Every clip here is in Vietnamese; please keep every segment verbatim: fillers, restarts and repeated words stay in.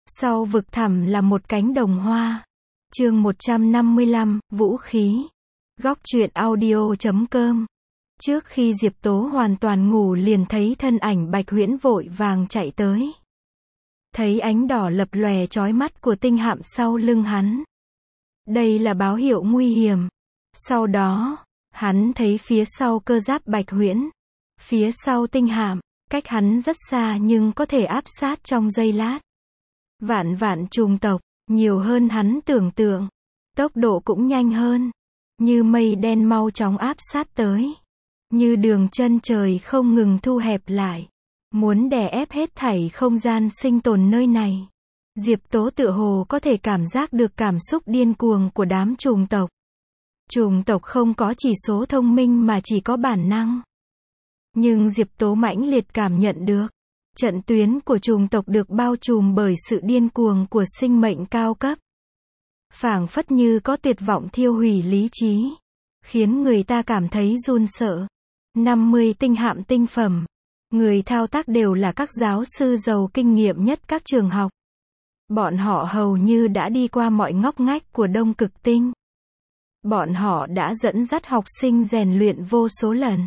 Sau vực thẳm là một cánh đồng hoa. Chương một trăm năm mươi lăm, Vũ khí. Góc truyện audio chấm com. Trước khi Diệp Tố hoàn toàn ngủ liền thấy thân ảnh Bạch Huyễn vội vàng chạy tới. Thấy ánh đỏ lập lòe chói mắt của tinh hạm sau lưng hắn. Đây là báo hiệu nguy hiểm. Sau đó, hắn thấy phía sau cơ giáp Bạch Huyễn. Phía sau tinh hạm, cách hắn rất xa nhưng có thể áp sát trong giây lát. Vạn vạn trùng tộc, nhiều hơn hắn tưởng tượng. Tốc độ cũng nhanh hơn. Như mây đen mau chóng áp sát tới. Như đường chân trời không ngừng thu hẹp lại. Muốn đè ép hết thảy không gian sinh tồn nơi này. Diệp Tố tựa hồ có thể cảm giác được cảm xúc điên cuồng của đám trùng tộc. Trùng tộc không có chỉ số thông minh mà chỉ có bản năng. Nhưng Diệp Tố mãnh liệt cảm nhận được. Trận tuyến của trùng tộc được bao trùm bởi sự điên cuồng của sinh mệnh cao cấp. Phảng phất như có tuyệt vọng thiêu hủy lý trí. Khiến người ta cảm thấy run sợ. năm mươi tinh hạm tinh phẩm. Người thao tác đều là các giáo sư giàu kinh nghiệm nhất các trường học. Bọn họ hầu như đã đi qua mọi ngóc ngách của Đông Cực Tinh. Bọn họ đã dẫn dắt học sinh rèn luyện vô số lần.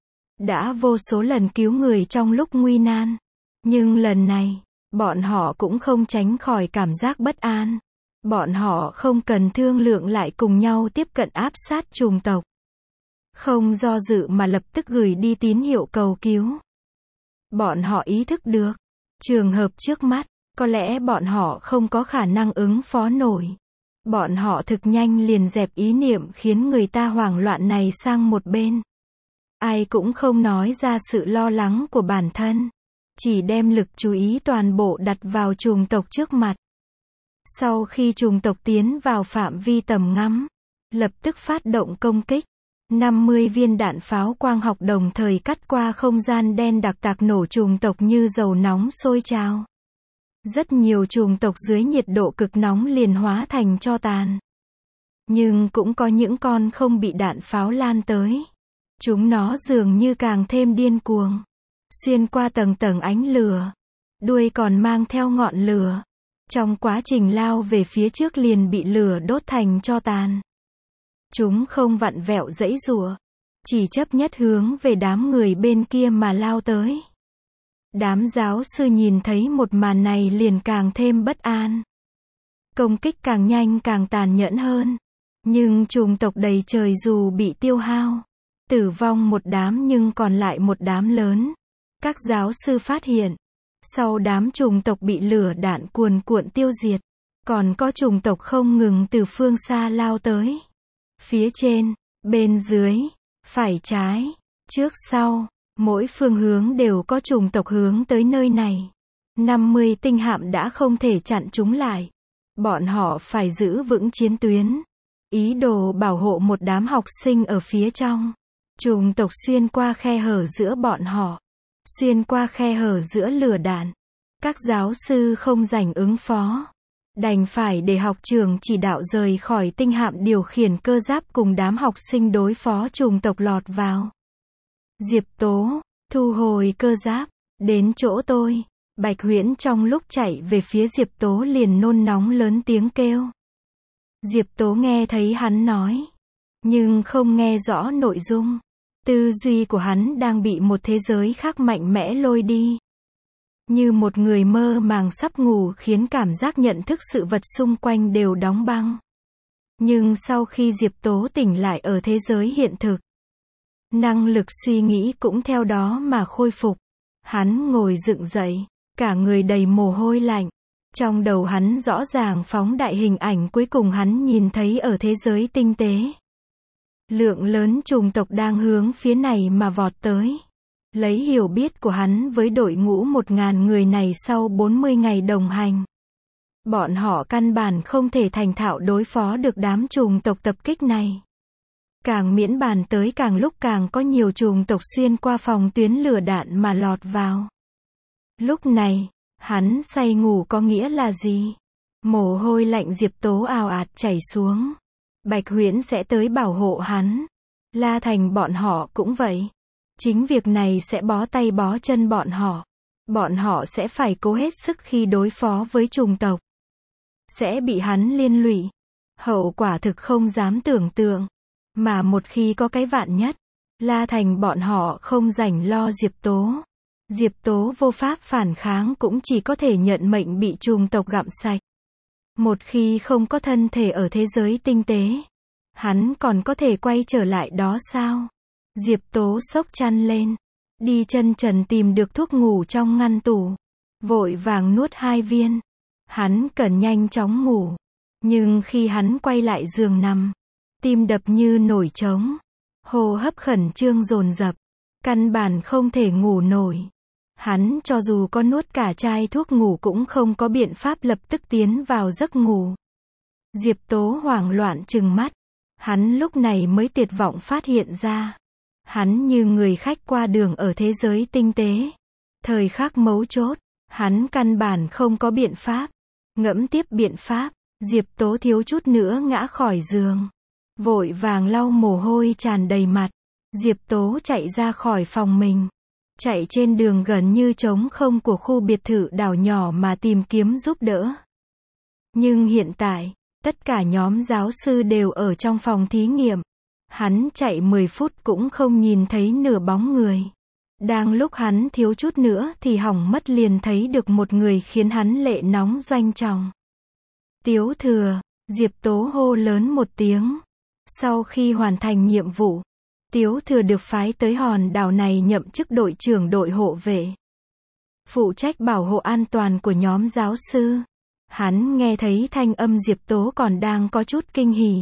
Đã vô số lần cứu người trong lúc nguy nan. Nhưng lần này, bọn họ cũng không tránh khỏi cảm giác bất an. Bọn họ không cần thương lượng lại cùng nhau tiếp cận áp sát trùng tộc. Không do dự mà lập tức gửi đi tín hiệu cầu cứu. Bọn họ ý thức được, trường hợp trước mắt, có lẽ bọn họ không có khả năng ứng phó nổi. Bọn họ thực nhanh liền dẹp ý niệm khiến người ta hoảng loạn này sang một bên. Ai cũng không nói ra sự lo lắng của bản thân. Chỉ đem lực chú ý toàn bộ đặt vào trùng tộc trước mặt. Sau khi trùng tộc tiến vào phạm vi tầm ngắm, lập tức phát động công kích. năm mươi viên đạn pháo quang học đồng thời cắt qua không gian đen đặc tạc nổ trùng tộc như dầu nóng sôi trào. Rất nhiều trùng tộc dưới nhiệt độ cực nóng liền hóa thành tro tàn. Nhưng cũng có những con không bị đạn pháo lan tới. Chúng nó dường như càng thêm điên cuồng. Xuyên qua tầng tầng ánh lửa. Đuôi còn mang theo ngọn lửa. Trong quá trình lao về phía trước liền bị lửa đốt thành tro tàn. Chúng không vặn vẹo giãy giụa. Chỉ chấp nhất hướng về đám người bên kia mà lao tới. Đám giáo sư nhìn thấy một màn này liền càng thêm bất an. Công kích càng nhanh càng tàn nhẫn hơn. Nhưng trùng tộc đầy trời dù bị tiêu hao. Tử vong một đám nhưng còn lại một đám lớn. Các giáo sư phát hiện. Sau đám trùng tộc bị lửa đạn cuồn cuộn tiêu diệt. Còn có trùng tộc không ngừng từ phương xa lao tới. Phía trên, bên dưới, phải trái, trước sau, mỗi phương hướng đều có trùng tộc hướng tới nơi này. năm mươi tinh hạm đã không thể chặn chúng lại. Bọn họ phải giữ vững chiến tuyến. Ý đồ bảo hộ một đám học sinh ở phía trong. Trùng tộc xuyên qua khe hở giữa bọn họ. Xuyên qua khe hở giữa lửa đạn. Các giáo sư không rảnh ứng phó. Đành phải để học trường chỉ đạo rời khỏi tinh hạm điều khiển cơ giáp cùng đám học sinh đối phó trùng tộc lọt vào. Diệp Tố, thu hồi cơ giáp, đến chỗ tôi. Bạch Huyễn trong lúc chạy về phía Diệp Tố liền nôn nóng lớn tiếng kêu. Diệp Tố nghe thấy hắn nói, nhưng không nghe rõ nội dung. Tư duy của hắn đang bị một thế giới khác mạnh mẽ lôi đi. Như một người mơ màng sắp ngủ khiến cảm giác nhận thức sự vật xung quanh đều đóng băng. Nhưng sau khi Diệp Tố tỉnh lại ở thế giới hiện thực, năng lực suy nghĩ cũng theo đó mà khôi phục. Hắn ngồi dựng dậy, cả người đầy mồ hôi lạnh. Trong đầu hắn rõ ràng phóng đại hình ảnh cuối cùng hắn nhìn thấy ở thế giới tinh tế. Lượng lớn trùng tộc đang hướng phía này mà vọt tới. Lấy hiểu biết của hắn với đội ngũ một ngàn người này sau bốn mươi ngày đồng hành. Bọn họ căn bản không thể thành thạo đối phó được đám trùng tộc tập kích này. Càng miễn bàn tới càng lúc càng có nhiều trùng tộc xuyên qua phòng tuyến lửa đạn mà lọt vào. Lúc này, hắn say ngủ có nghĩa là gì? Mồ hôi lạnh Diệp Tố ào ạt chảy xuống. Bạch Huyễn sẽ tới bảo hộ hắn. La Thành bọn họ cũng vậy. Chính việc này sẽ bó tay bó chân bọn họ. Bọn họ sẽ phải cố hết sức khi đối phó với trùng tộc. Sẽ bị hắn liên lụy. Hậu quả thực không dám tưởng tượng. Mà một khi có cái vạn nhất, La Thành bọn họ không rảnh lo Diệp Tố. Diệp Tố vô pháp phản kháng cũng chỉ có thể nhận mệnh bị trùng tộc gặm sạch. Một khi không có thân thể ở thế giới tinh tế, hắn còn có thể quay trở lại đó sao? Diệp Tố xốc chăn lên, đi chân trần tìm được thuốc ngủ trong ngăn tủ, vội vàng nuốt hai viên. Hắn cần nhanh chóng ngủ, nhưng khi hắn quay lại giường nằm, tim đập như nổi trống, hô hấp khẩn trương dồn dập, căn bản không thể ngủ nổi. Hắn cho dù có nuốt cả chai thuốc ngủ cũng không có biện pháp lập tức tiến vào giấc ngủ. Diệp Tố hoảng loạn trừng mắt, hắn lúc này mới tuyệt vọng phát hiện ra. Hắn như người khách qua đường ở thế giới tinh tế. Thời khắc mấu chốt, hắn căn bản không có biện pháp. Ngẫm tiếp biện pháp, Diệp Tố thiếu chút nữa ngã khỏi giường. Vội vàng lau mồ hôi tràn đầy mặt. Diệp Tố chạy ra khỏi phòng mình. Chạy trên đường gần như trống không của khu biệt thự đảo nhỏ mà tìm kiếm giúp đỡ. Nhưng hiện tại, tất cả nhóm giáo sư đều ở trong phòng thí nghiệm. Hắn chạy mười phút cũng không nhìn thấy nửa bóng người. Đang lúc hắn thiếu chút nữa thì hỏng mất liền thấy được một người khiến hắn lệ nóng doanh trọng. Tiếu Thừa, Diệp Tố hô lớn một tiếng. Sau khi hoàn thành nhiệm vụ, Tiếu Thừa được phái tới hòn đảo này nhậm chức đội trưởng đội hộ vệ. Phụ trách bảo hộ an toàn của nhóm giáo sư. Hắn nghe thấy thanh âm Diệp Tố còn đang có chút kinh hỉ.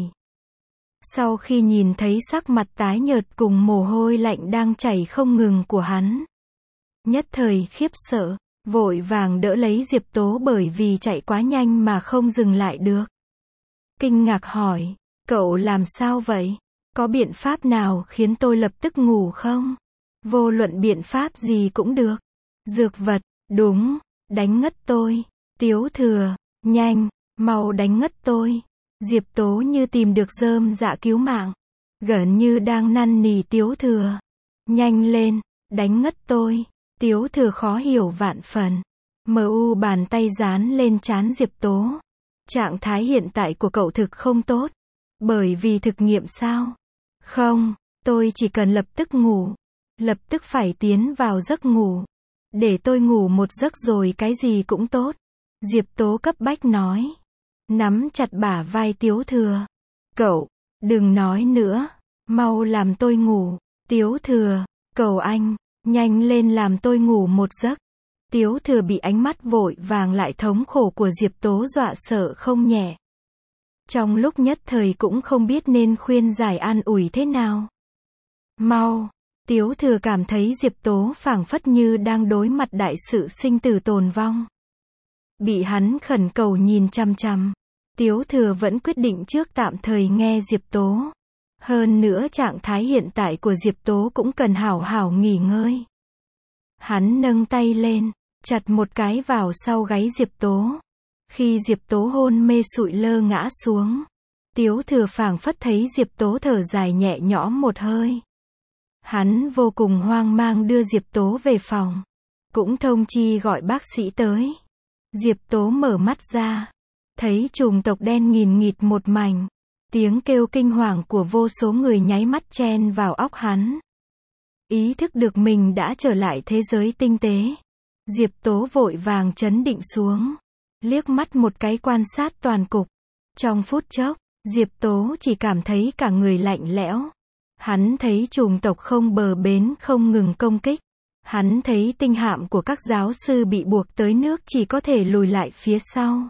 Sau khi nhìn thấy sắc mặt tái nhợt cùng mồ hôi lạnh đang chảy không ngừng của hắn, nhất thời khiếp sợ, vội vàng đỡ lấy Diệp Tố bởi vì chạy quá nhanh mà không dừng lại được. Kinh ngạc hỏi, cậu làm sao vậy? Có biện pháp nào khiến tôi lập tức ngủ không? Vô luận biện pháp gì cũng được. Dược vật, đúng, đánh ngất tôi. Tiếu Thừa, nhanh, mau đánh ngất tôi. Diệp Tố như tìm được rơm dạ cứu mạng, gần như đang năn nỉ Tiếu Thừa. Nhanh lên, đánh ngất tôi. Tiếu Thừa khó hiểu vạn phần. Mờ u bàn tay dán lên trán Diệp Tố. Trạng thái hiện tại của cậu thực không tốt. Bởi vì thực nghiệm sao? Không, tôi chỉ cần lập tức ngủ. Lập tức phải tiến vào giấc ngủ. Để tôi ngủ một giấc rồi cái gì cũng tốt. Diệp Tố cấp bách nói. Nắm chặt bả vai Tiếu Thừa. Cậu, đừng nói nữa. Mau làm tôi ngủ. Tiếu Thừa, cầu anh, nhanh lên làm tôi ngủ một giấc. Tiếu Thừa bị ánh mắt vội vàng lại thống khổ của Diệp Tố dọa sợ không nhẹ. Trong lúc nhất thời cũng không biết nên khuyên giải an ủi thế nào. Mau, Tiếu Thừa cảm thấy Diệp Tố phảng phất như đang đối mặt đại sự sinh tử tồn vong. Bị hắn khẩn cầu nhìn chằm chằm. Tiếu Thừa vẫn quyết định trước tạm thời nghe Diệp Tố. Hơn nữa trạng thái hiện tại của Diệp Tố cũng cần hảo hảo nghỉ ngơi. Hắn nâng tay lên, chặt một cái vào sau gáy Diệp Tố. Khi Diệp Tố hôn mê sụi lơ ngã xuống, Tiếu Thừa phảng phất thấy Diệp Tố thở dài nhẹ nhõm một hơi. Hắn vô cùng hoang mang đưa Diệp Tố về phòng. Cũng thông chi gọi bác sĩ tới. Diệp Tố mở mắt ra. Thấy trùng tộc đen nghìn nghịt một mảnh. Tiếng kêu kinh hoàng của vô số người nháy mắt chen vào óc hắn. Ý thức được mình đã trở lại thế giới tinh tế. Diệp Tố vội vàng trấn định xuống. Liếc mắt một cái quan sát toàn cục. Trong phút chốc, Diệp Tố chỉ cảm thấy cả người lạnh lẽo. Hắn thấy trùng tộc không bờ bến không ngừng công kích. Hắn thấy tinh hạm của các giáo sư bị buộc tới nước chỉ có thể lùi lại phía sau.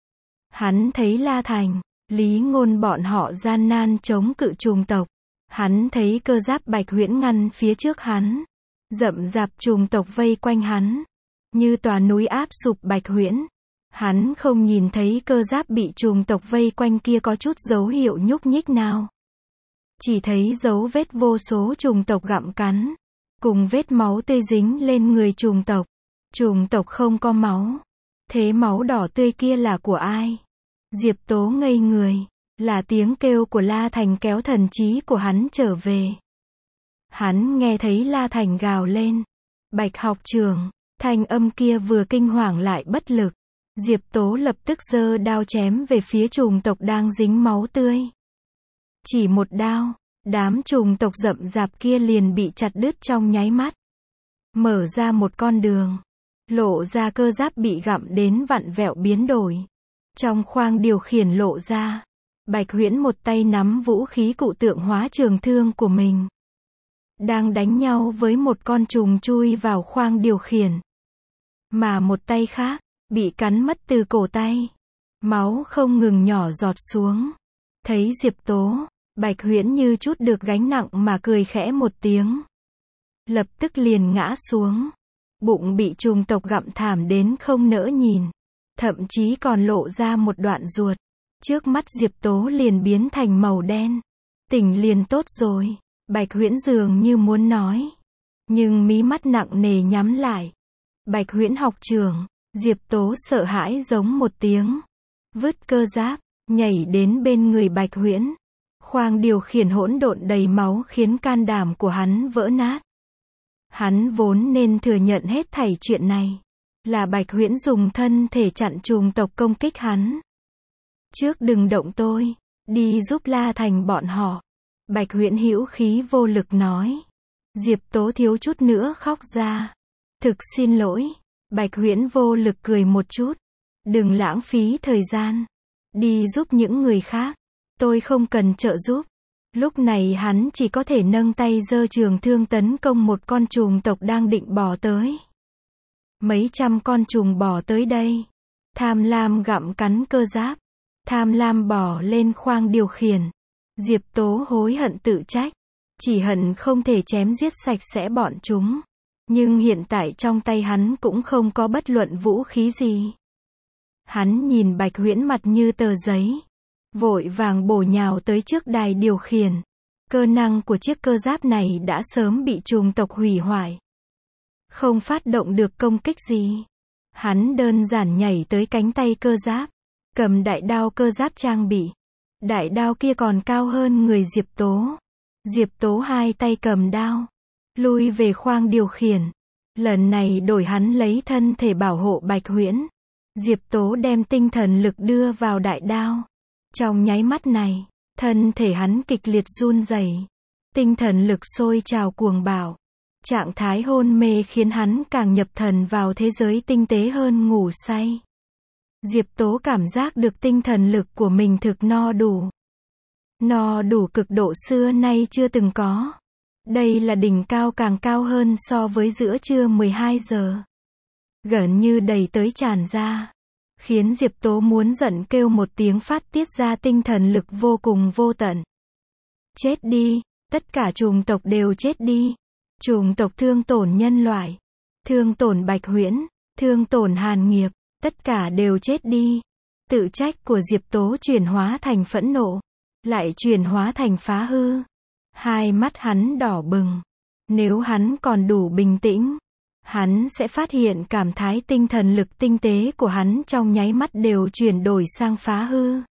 Hắn thấy La Thành, Lý Ngôn bọn họ gian nan chống cự trùng tộc. Hắn thấy cơ giáp Bạch Huyễn ngăn phía trước hắn. Rậm rạp trùng tộc vây quanh hắn. Như tòa núi áp sụp Bạch Huyễn. Hắn không nhìn thấy cơ giáp bị trùng tộc vây quanh kia có chút dấu hiệu nhúc nhích nào. Chỉ thấy dấu vết vô số trùng tộc gặm cắn. Cùng vết máu tươi dính lên người trùng tộc. Trùng tộc không có máu. Thế máu đỏ tươi kia là của ai? Diệp Tố ngây người. Là tiếng kêu của La Thành kéo thần trí của hắn trở về. Hắn nghe thấy La Thành gào lên. Bạch học trưởng, Thanh âm kia vừa kinh hoàng lại bất lực. Diệp Tố lập tức giơ đao chém về phía trùng tộc đang dính máu tươi. Chỉ một đao, đám trùng tộc rậm rạp kia liền bị chặt đứt trong nháy mắt. Mở ra một con đường. Lộ ra cơ giáp bị gặm đến vặn vẹo biến đổi. Trong khoang điều khiển lộ ra. Bạch Huyễn một tay nắm vũ khí cụ tượng hóa trường thương của mình. Đang đánh nhau với một con trùng chui vào khoang điều khiển. Mà một tay khác, bị cắn mất từ cổ tay. Máu không ngừng nhỏ giọt xuống. Thấy Diệp Tố, Bạch Huyễn như chút được gánh nặng mà cười khẽ một tiếng. Lập tức liền ngã xuống. Bụng bị trùng tộc gặm thảm đến không nỡ nhìn. Thậm chí còn lộ ra một đoạn ruột. Trước mắt Diệp Tố liền biến thành màu đen. Tỉnh liền tốt rồi. Bạch Huyễn dường như muốn nói. Nhưng mí mắt nặng nề nhắm lại. Bạch Huyễn học trưởng. Diệp Tố sợ hãi giống một tiếng. Vứt cơ giáp, nhảy đến bên người Bạch Huyễn. Khoang điều khiển hỗn độn đầy máu khiến can đảm của hắn vỡ nát. Hắn vốn nên thừa nhận hết thảy chuyện này. Là Bạch Huyễn dùng thân thể chặn trùng tộc công kích hắn. Trước đừng động tôi, đi giúp La Thành bọn họ. Bạch Huyễn hữu khí vô lực nói. Diệp Tố thiếu chút nữa khóc ra. Thực xin lỗi. Bạch Huyễn vô lực cười một chút. Đừng lãng phí thời gian. Đi giúp những người khác. Tôi không cần trợ giúp. Lúc này hắn chỉ có thể nâng tay giơ trường thương tấn công một con trùng tộc đang định bò tới. Mấy trăm con trùng bò tới đây. Tham lam gặm cắn cơ giáp. Tham lam bò lên khoang điều khiển. Diệp Tố hối hận tự trách. Chỉ hận không thể chém giết sạch sẽ bọn chúng. Nhưng hiện tại trong tay hắn cũng không có bất luận vũ khí gì. Hắn nhìn Bạch Huyễn mặt như tờ giấy. Vội vàng bổ nhào tới trước đài điều khiển. Cơ năng của chiếc cơ giáp này đã sớm bị trùng tộc hủy hoại. Không phát động được công kích gì. Hắn đơn giản nhảy tới cánh tay cơ giáp. Cầm đại đao cơ giáp trang bị. Đại đao kia còn cao hơn người Diệp Tố. Diệp Tố hai tay cầm đao. Lui về khoang điều khiển. Lần này đổi hắn lấy thân thể bảo hộ Bạch Huyễn. Diệp Tố đem tinh thần lực đưa vào đại đao. Trong nháy mắt này, thân thể hắn kịch liệt run rẩy. Tinh thần lực sôi trào cuồng bạo. Trạng thái hôn mê khiến hắn càng nhập thần vào thế giới tinh tế hơn ngủ say. Diệp Tố cảm giác được tinh thần lực của mình thực no đủ. No đủ cực độ xưa nay chưa từng có. Đây là đỉnh cao càng cao hơn so với giữa trưa mười hai giờ. Gần như đầy tới tràn ra. Khiến Diệp Tố muốn giận kêu một tiếng phát tiết ra tinh thần lực vô cùng vô tận. Chết đi, tất cả trùng tộc đều chết đi. Trùng tộc thương tổn nhân loại. Thương tổn Bạch Huyễn. Thương tổn Hàn Nghiệp. Tất cả đều chết đi. Tự trách của Diệp Tố chuyển hóa thành phẫn nộ. Lại chuyển hóa thành phá hư. Hai mắt hắn đỏ bừng. Nếu hắn còn đủ bình tĩnh, hắn sẽ phát hiện cảm thái tinh thần lực tinh tế của hắn trong nháy mắt đều chuyển đổi sang phá hư.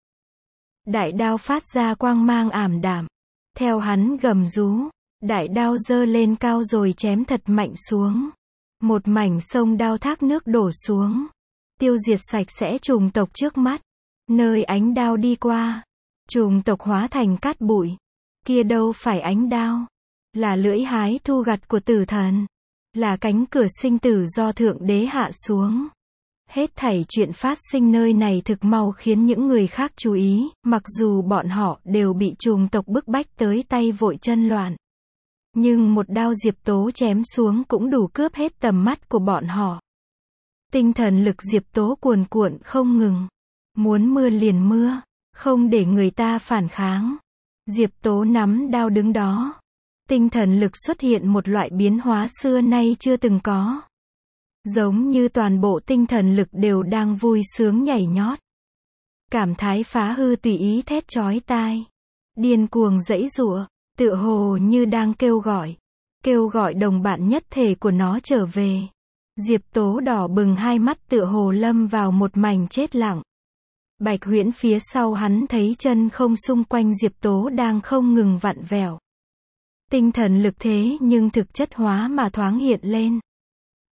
Đại đao phát ra quang mang ảm đạm. Theo hắn gầm rú, đại đao giơ lên cao rồi chém thật mạnh xuống. Một mảnh sông đao thác nước đổ xuống. Tiêu diệt sạch sẽ trùng tộc trước mắt. Nơi ánh đao đi qua, trùng tộc hóa thành cát bụi. Kia đâu phải ánh đao, là lưỡi hái thu gặt của tử thần. Là cánh cửa sinh tử do Thượng Đế hạ xuống. Hết thảy chuyện phát sinh nơi này thực mau khiến những người khác chú ý, mặc dù bọn họ đều bị trùng tộc bức bách tới tay vội chân loạn. Nhưng một đao Diệp Tố chém xuống cũng đủ cướp hết tầm mắt của bọn họ. Tinh thần lực Diệp Tố cuồn cuộn không ngừng. Muốn mưa liền mưa, không để người ta phản kháng. Diệp Tố nắm đao đứng đó. Tinh thần lực xuất hiện một loại biến hóa xưa nay chưa từng có. Giống như toàn bộ tinh thần lực đều đang vui sướng nhảy nhót. Cảm thái phá hư tùy ý thét chói tai. Điên cuồng giãy giụa, tựa hồ như đang kêu gọi. Kêu gọi đồng bạn nhất thể của nó trở về. Diệp Tố đỏ bừng hai mắt tựa hồ lâm vào một mảnh chết lặng. Bạch Huyễn phía sau hắn thấy chân không xung quanh Diệp Tố đang không ngừng vặn vẹo. Tinh thần lực thế nhưng thực chất hóa mà thoáng hiện lên.